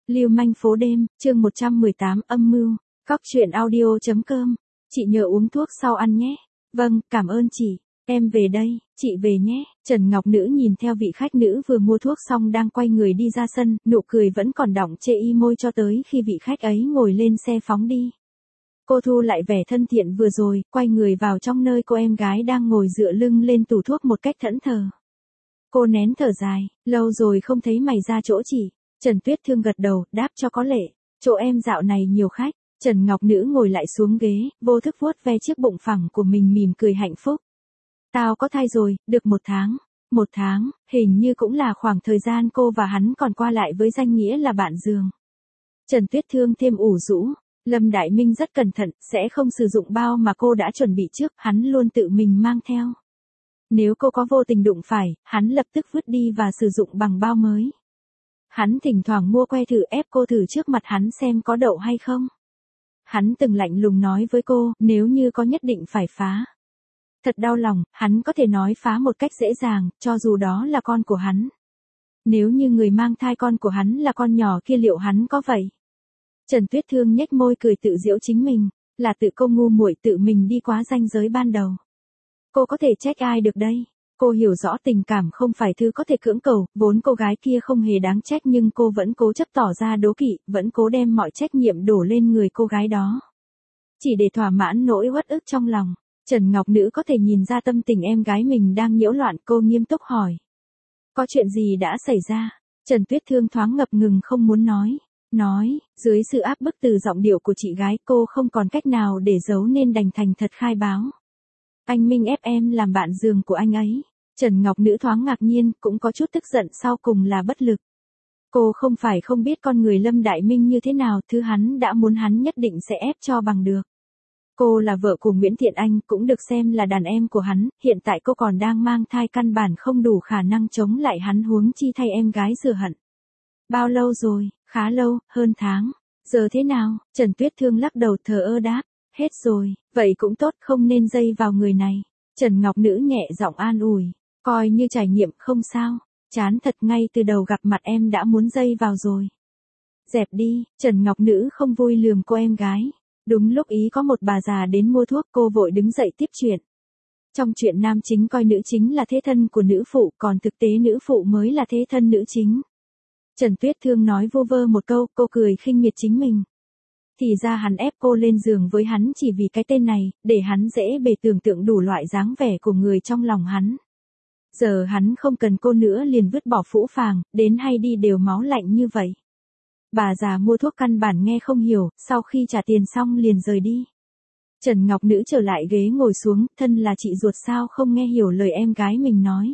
Lưu manh phố đêm, chương 118 âm mưu, cóc truyện audio.com. Chị nhờ uống thuốc sau ăn nhé. Vâng, cảm ơn chị. Em về đây, chị về nhé. Trần Ngọc Nữ nhìn theo vị khách nữ vừa mua thuốc xong đang quay người đi ra sân, nụ cười vẫn còn đọng chê y môi cho tới khi vị khách ấy ngồi lên xe phóng đi. Cô thu lại vẻ thân thiện vừa rồi, quay người vào trong nơi cô em gái đang ngồi dựa lưng lên tủ thuốc một cách thẫn thờ. Cô nén thở dài, lâu rồi không thấy mày ra chỗ chị. Trần Tuyết Thương gật đầu, đáp cho có lệ. Chỗ em dạo này nhiều khách. Trần Ngọc Nữ ngồi lại xuống ghế, vô thức vuốt ve chiếc bụng phẳng của mình mỉm cười hạnh phúc. Tao có thai rồi, được 1 tháng. 1 tháng, hình như cũng là khoảng thời gian cô và hắn còn qua lại với danh nghĩa là bạn giường. Trần Tuyết Thương thêm ủ rũ. Lâm Đại Minh rất cẩn thận, sẽ không sử dụng bao mà cô đã chuẩn bị trước, hắn luôn tự mình mang theo. Nếu cô có vô tình đụng phải, hắn lập tức vứt đi và sử dụng bằng bao mới. Hắn thỉnh thoảng mua que thử ép cô thử trước mặt hắn xem có đậu hay không. Hắn từng lạnh lùng nói với cô, nếu như có nhất định phải phá. Thật đau lòng, hắn có thể nói phá một cách dễ dàng, cho dù đó là con của hắn. Nếu như người mang thai con của hắn là con nhỏ kia liệu hắn có vậy? Trần Tuyết Thương nhếch môi cười tự giễu chính mình, là tự cô ngu muội tự mình đi quá ranh giới ban đầu. Cô có thể trách ai được đây? Cô hiểu rõ tình cảm không phải thứ có thể cưỡng cầu, vốn cô gái kia không hề đáng trách nhưng cô vẫn cố chấp tỏ ra đố kỵ, vẫn cố đem mọi trách nhiệm đổ lên người cô gái đó. Chỉ để thỏa mãn nỗi uất ức trong lòng, Trần Ngọc Nữ có thể nhìn ra tâm tình em gái mình đang nhiễu loạn, cô nghiêm túc hỏi. Có chuyện gì đã xảy ra? Trần Tuyết Thương thoáng ngập ngừng không muốn nói, dưới sự áp bức từ giọng điệu của chị gái cô không còn cách nào để giấu nên đành thành thật khai báo. Anh Minh ép em làm bạn giường của anh ấy. Trần Ngọc Nữ thoáng ngạc nhiên, cũng có chút tức giận sau cùng là bất lực. Cô không phải không biết con người Lâm Đại Minh như thế nào, thứ hắn đã muốn hắn nhất định sẽ ép cho bằng được. Cô là vợ của Nguyễn Thiện Anh, cũng được xem là đàn em của hắn, hiện tại cô còn đang mang thai căn bản không đủ khả năng chống lại hắn huống chi thay em gái rửa hận. Bao lâu rồi? Khá lâu, hơn tháng. Giờ thế nào? Trần Tuyết Thương lắc đầu thờ ơ đáp. Hết rồi, vậy cũng tốt, không nên dây vào người này. Trần Ngọc Nữ nhẹ giọng an ủi. Coi như trải nghiệm không sao. Chán thật, ngay từ đầu gặp mặt em đã muốn dây vào rồi. Dẹp đi, Trần Ngọc Nữ không vui lườm cô em gái. Đúng lúc ý có một bà già đến mua thuốc, cô vội đứng dậy tiếp chuyện. Trong chuyện nam chính coi nữ chính là thế thân của nữ phụ, còn thực tế nữ phụ mới là thế thân nữ chính. Trần Tuyết Thương nói vô vơ một câu, cô cười khinh miệt chính mình. Thì ra hắn ép cô lên giường với hắn chỉ vì cái tên này, để hắn dễ bề tưởng tượng đủ loại dáng vẻ của người trong lòng hắn. Giờ hắn không cần cô nữa liền vứt bỏ phũ phàng, đến hay đi đều máu lạnh như vậy. Bà già mua thuốc căn bản nghe không hiểu, sau khi trả tiền xong liền rời đi. Trần Ngọc Nữ trở lại ghế ngồi xuống, thân là chị ruột sao không nghe hiểu lời em gái mình nói.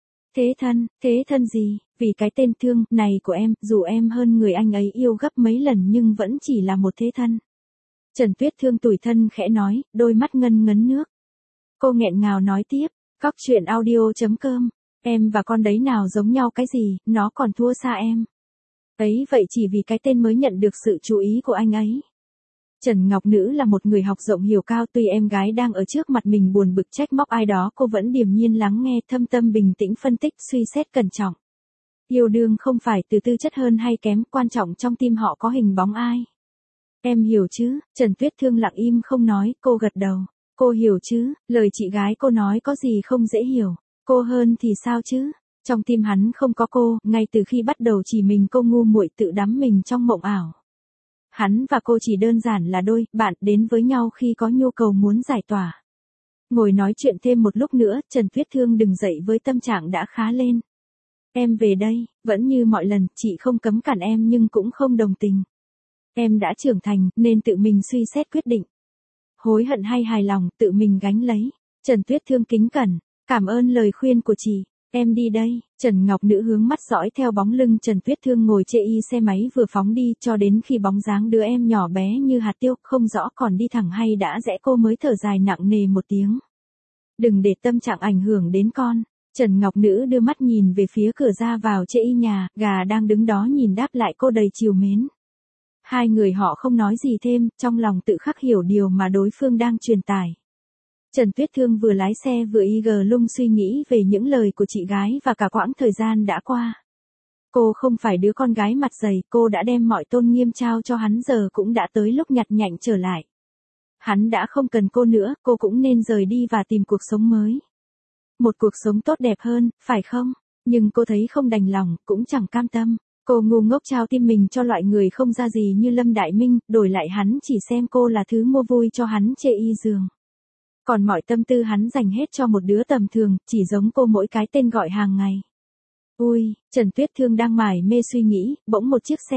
Thế thân gì, vì cái tên Thương này của em, dù em hơn người anh ấy yêu gấp mấy lần nhưng vẫn chỉ là một thế thân. Trần Tuyết Thương tủi thân khẽ nói, đôi mắt ngân ngấn nước. Cô nghẹn ngào nói tiếp, cóc truyện audio.com, em và con đấy nào giống nhau cái gì, nó còn thua xa em. Ấy vậy chỉ vì cái tên mới nhận được sự chú ý của anh ấy. Trần Ngọc Nữ là một người học rộng hiểu cao, tuy em gái đang ở trước mặt mình buồn bực trách móc ai đó, cô vẫn điềm nhiên lắng nghe, thâm tâm bình tĩnh phân tích, suy xét cẩn trọng. Yêu đương không phải từ tư chất hơn hay kém, quan trọng trong tim họ có hình bóng ai. Em hiểu chứ? Trần Tuyết Thương lặng im không nói, cô gật đầu. Cô hiểu chứ? Lời chị gái cô nói có gì không dễ hiểu. Cô hơn thì sao chứ? Trong tim hắn không có cô, ngay từ khi bắt đầu chỉ mình cô ngu muội tự đắm mình trong mộng ảo. Hắn và cô chỉ đơn giản là đôi bạn đến với nhau khi có nhu cầu muốn giải tỏa. Ngồi nói chuyện thêm một lúc nữa, Trần Tuyết Thương đứng dậy với tâm trạng đã khá lên. Em về đây, vẫn như mọi lần, chị không cấm cản em nhưng cũng không đồng tình. Em đã trưởng thành, nên tự mình suy xét quyết định. Hối hận hay hài lòng, tự mình gánh lấy. Trần Tuyết Thương kính cẩn, cảm ơn lời khuyên của chị. Em đi đây. Trần Ngọc Nữ hướng mắt dõi theo bóng lưng Trần Tuyết Thương ngồi chê y xe máy vừa phóng đi cho đến khi bóng dáng đứa em nhỏ bé như hạt tiêu, không rõ còn đi thẳng hay đã rẽ, cô mới thở dài nặng nề một tiếng. Đừng để tâm trạng ảnh hưởng đến con. Trần Ngọc Nữ đưa mắt nhìn về phía cửa ra vào chê y nhà, gà đang đứng đó nhìn đáp lại cô đầy trìu mến. Hai người họ không nói gì thêm, trong lòng tự khắc hiểu điều mà đối phương đang truyền tải. Trần Tuyết Thương vừa lái xe vừa lung suy nghĩ về những lời của chị gái và cả quãng thời gian đã qua. Cô không phải đứa con gái mặt dày, cô đã đem mọi tôn nghiêm trao cho hắn, giờ cũng đã tới lúc nhặt nhạnh trở lại. Hắn đã không cần cô nữa, cô cũng nên rời đi và tìm cuộc sống mới. Một cuộc sống tốt đẹp hơn, phải không? Nhưng cô thấy không đành lòng, cũng chẳng cam tâm. Cô ngu ngốc trao tim mình cho loại người không ra gì như Lâm Đại Minh, đổi lại hắn chỉ xem cô là thứ mua vui cho hắn chê y giường. Còn mọi tâm tư hắn dành hết cho một đứa tầm thường, chỉ giống cô mỗi cái tên gọi hàng ngày. Ui, Trần Tuyết Thương đang mải mê suy nghĩ, bỗng một chiếc xe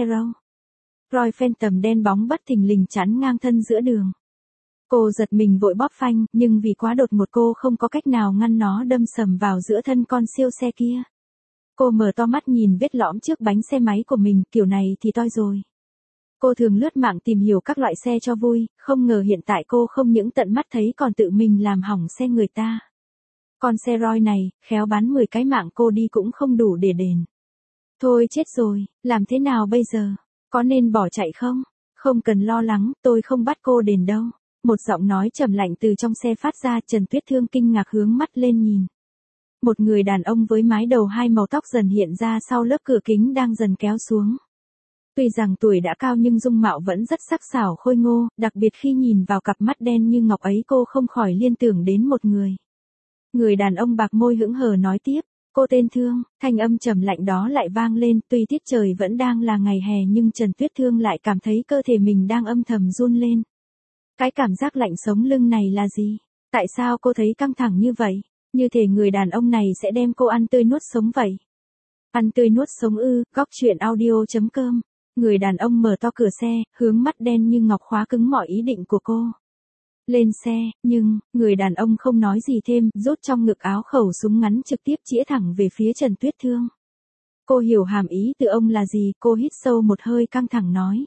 Roy Phantom đen bóng bất thình lình chắn ngang thân giữa đường. Cô giật mình vội bóp phanh, nhưng vì quá đột ngột cô không có cách nào ngăn nó đâm sầm vào giữa thân con siêu xe kia. Cô mở to mắt nhìn vết lõm trước bánh xe máy của mình, kiểu này thì toi rồi. Cô thường lướt mạng tìm hiểu các loại xe cho vui, không ngờ hiện tại cô không những tận mắt thấy còn tự mình làm hỏng xe người ta. Con xe Roy này, khéo bán 10 cái mạng cô đi cũng không đủ để đền. Thôi chết rồi, làm thế nào bây giờ? Có nên bỏ chạy không? Không cần lo lắng, tôi không bắt cô đền đâu. Một giọng nói trầm lạnh từ trong xe phát ra. Trần Tuyết Thương kinh ngạc hướng mắt lên nhìn. Một người đàn ông với mái đầu hai màu tóc dần hiện ra sau lớp cửa kính đang dần kéo xuống. Tuy rằng tuổi đã cao nhưng dung mạo vẫn rất sắc sảo khôi ngô, đặc biệt khi nhìn vào cặp mắt đen như ngọc ấy cô không khỏi liên tưởng đến một người. Người đàn ông bạc môi hững hờ nói tiếp, cô tên Thương, thanh âm trầm lạnh đó lại vang lên, tuy tiết trời vẫn đang là ngày hè nhưng Trần Tuyết Thương lại cảm thấy cơ thể mình đang âm thầm run lên. Cái cảm giác lạnh sống lưng này là gì? Tại sao cô thấy căng thẳng như vậy? Như thể người đàn ông này sẽ đem cô ăn tươi nuốt sống vậy. Ăn tươi nuốt sống ư? Góc truyện audio.com. Người đàn ông mở to cửa xe, hướng mắt đen như ngọc khóa cứng mọi ý định của cô. Lên xe, nhưng, người đàn ông không nói gì thêm, rút trong ngực áo khẩu súng ngắn trực tiếp chĩa thẳng về phía Trần Tuyết Thương. Cô hiểu hàm ý từ ông là gì, cô hít sâu một hơi căng thẳng nói.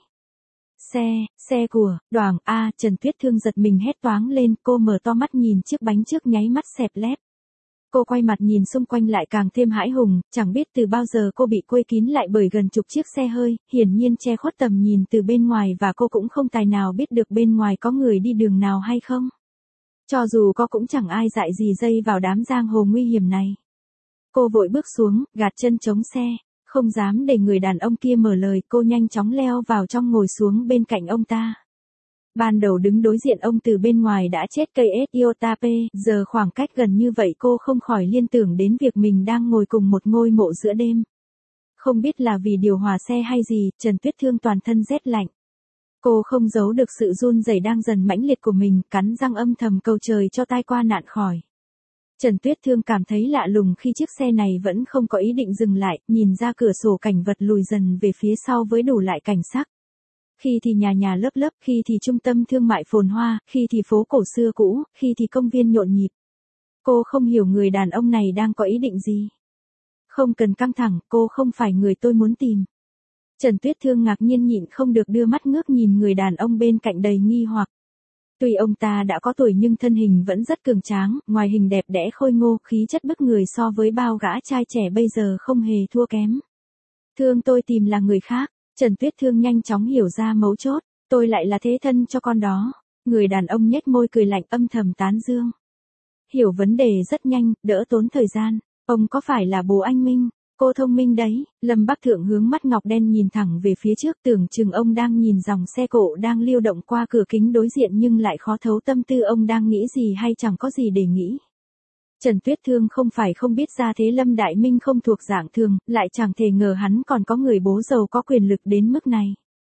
Xe của, Đoàng, Trần Tuyết Thương giật mình hét toáng lên, cô mở to mắt nhìn chiếc bánh trước nháy mắt xẹp lép. Cô quay mặt nhìn xung quanh lại càng thêm hãi hùng, chẳng biết từ bao giờ cô bị quây kín lại bởi gần chục chiếc xe hơi, hiển nhiên che khuất tầm nhìn từ bên ngoài và cô cũng không tài nào biết được bên ngoài có người đi đường nào hay không. Cho dù có cũng chẳng ai dại gì dây vào đám giang hồ nguy hiểm này. Cô vội bước xuống, gạt chân chống xe, không dám để người đàn ông kia mở lời, cô nhanh chóng leo vào trong ngồi xuống bên cạnh ông ta. Ban đầu đứng đối diện ông từ bên ngoài đã chết cây Iota P, giờ khoảng cách gần như vậy cô không khỏi liên tưởng đến việc mình đang ngồi cùng một ngôi mộ giữa đêm. Không biết là vì điều hòa xe hay gì, Trần Tuyết Thương toàn thân rét lạnh. Cô không giấu được sự run rẩy đang dần mãnh liệt của mình, cắn răng âm thầm cầu trời cho tai qua nạn khỏi. Trần Tuyết Thương cảm thấy lạ lùng khi chiếc xe này vẫn không có ý định dừng lại, nhìn ra cửa sổ cảnh vật lùi dần về phía sau với đủ loại cảnh sắc. Khi thì nhà nhà lớp lớp, khi thì trung tâm thương mại phồn hoa, khi thì phố cổ xưa cũ, khi thì công viên nhộn nhịp. Cô không hiểu người đàn ông này đang có ý định gì. Không cần căng thẳng, cô không phải người tôi muốn tìm. Trần Tuyết Thương ngạc nhiên nhịn không được đưa mắt ngước nhìn người đàn ông bên cạnh đầy nghi hoặc. Tuy ông ta đã có tuổi nhưng thân hình vẫn rất cường tráng, ngoài hình đẹp đẽ khôi ngô, khí chất bức người so với bao gã trai trẻ bây giờ không hề thua kém. Thương tôi tìm là người khác. Trần Tuyết Thương nhanh chóng hiểu ra mấu chốt, tôi lại là thế thân cho con đó. Người đàn ông nhếch môi cười lạnh âm thầm tán dương. Hiểu vấn đề rất nhanh, đỡ tốn thời gian. Ông có phải là bố anh Minh? Cô thông minh đấy. Lâm Bắc Thượng hướng mắt ngọc đen nhìn thẳng về phía trước, tưởng chừng ông đang nhìn dòng xe cộ đang lưu động qua cửa kính đối diện nhưng lại khó thấu tâm tư ông đang nghĩ gì hay chẳng có gì để nghĩ. Trần Tuyết Thương không phải không biết ra thế Lâm Đại Minh không thuộc dạng thường, lại chẳng thể ngờ hắn còn có người bố giàu có quyền lực đến mức này.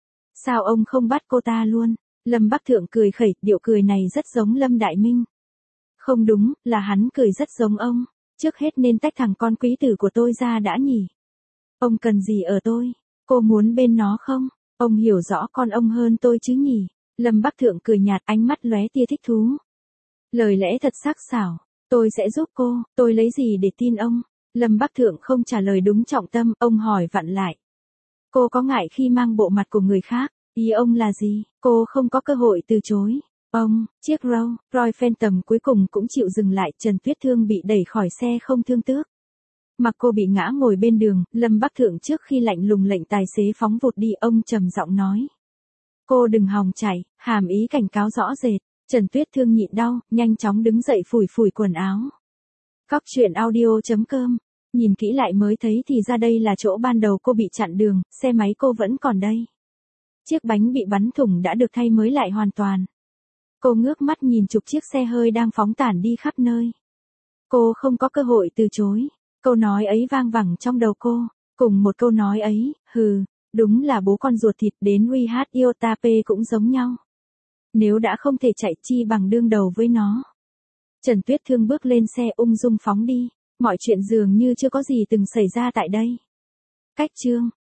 Sao ông không bắt cô ta luôn? Lâm Bắc Thượng cười khẩy, điệu cười này rất giống Lâm Đại Minh. Không đúng, là hắn cười rất giống ông. Trước hết nên tách thằng con quý tử của tôi ra đã nhỉ. Ông cần gì ở tôi? Cô muốn bên nó không? Ông hiểu rõ con ông hơn tôi chứ nhỉ? Lâm Bắc Thượng cười nhạt, ánh mắt lóe tia thích thú. Lời lẽ thật sắc sảo. Tôi sẽ giúp cô, tôi lấy gì để tin ông? Lâm Bắc Thượng không trả lời đúng trọng tâm, ông hỏi vặn lại. Cô có ngại khi mang bộ mặt của người khác? Ý ông là gì? Cô không có cơ hội từ chối. Chiếc Roy Phantom cuối cùng cũng chịu dừng lại, Trần Tuyết Thương bị đẩy khỏi xe không thương tiếc. Mặc cô bị ngã ngồi bên đường, Lâm Bắc Thượng trước khi lạnh lùng lệnh tài xế phóng vụt đi, ông trầm giọng nói. Cô đừng hòng chạy, hàm ý cảnh cáo rõ rệt. Trần Tuyết Thương nhịn đau, nhanh chóng đứng dậy phủi phủi quần áo. Góc truyện audio.com Nhìn kỹ lại mới thấy thì ra đây là chỗ ban đầu cô bị chặn đường, xe máy cô vẫn còn đây. Chiếc bánh bị bắn thủng đã được thay mới lại hoàn toàn. Cô ngước mắt nhìn chục chiếc xe hơi đang phóng tản đi khắp nơi. Cô không có cơ hội từ chối. Câu nói ấy vang vẳng trong đầu cô. Cùng một câu nói ấy, hừ, đúng là bố con ruột thịt đến Riyadh Iotape cũng giống nhau. Nếu đã không thể chạy chi bằng đương đầu với nó. Trần Tuyết Thương bước lên xe ung dung phóng đi. Mọi chuyện dường như chưa có gì từng xảy ra tại đây. Cách chương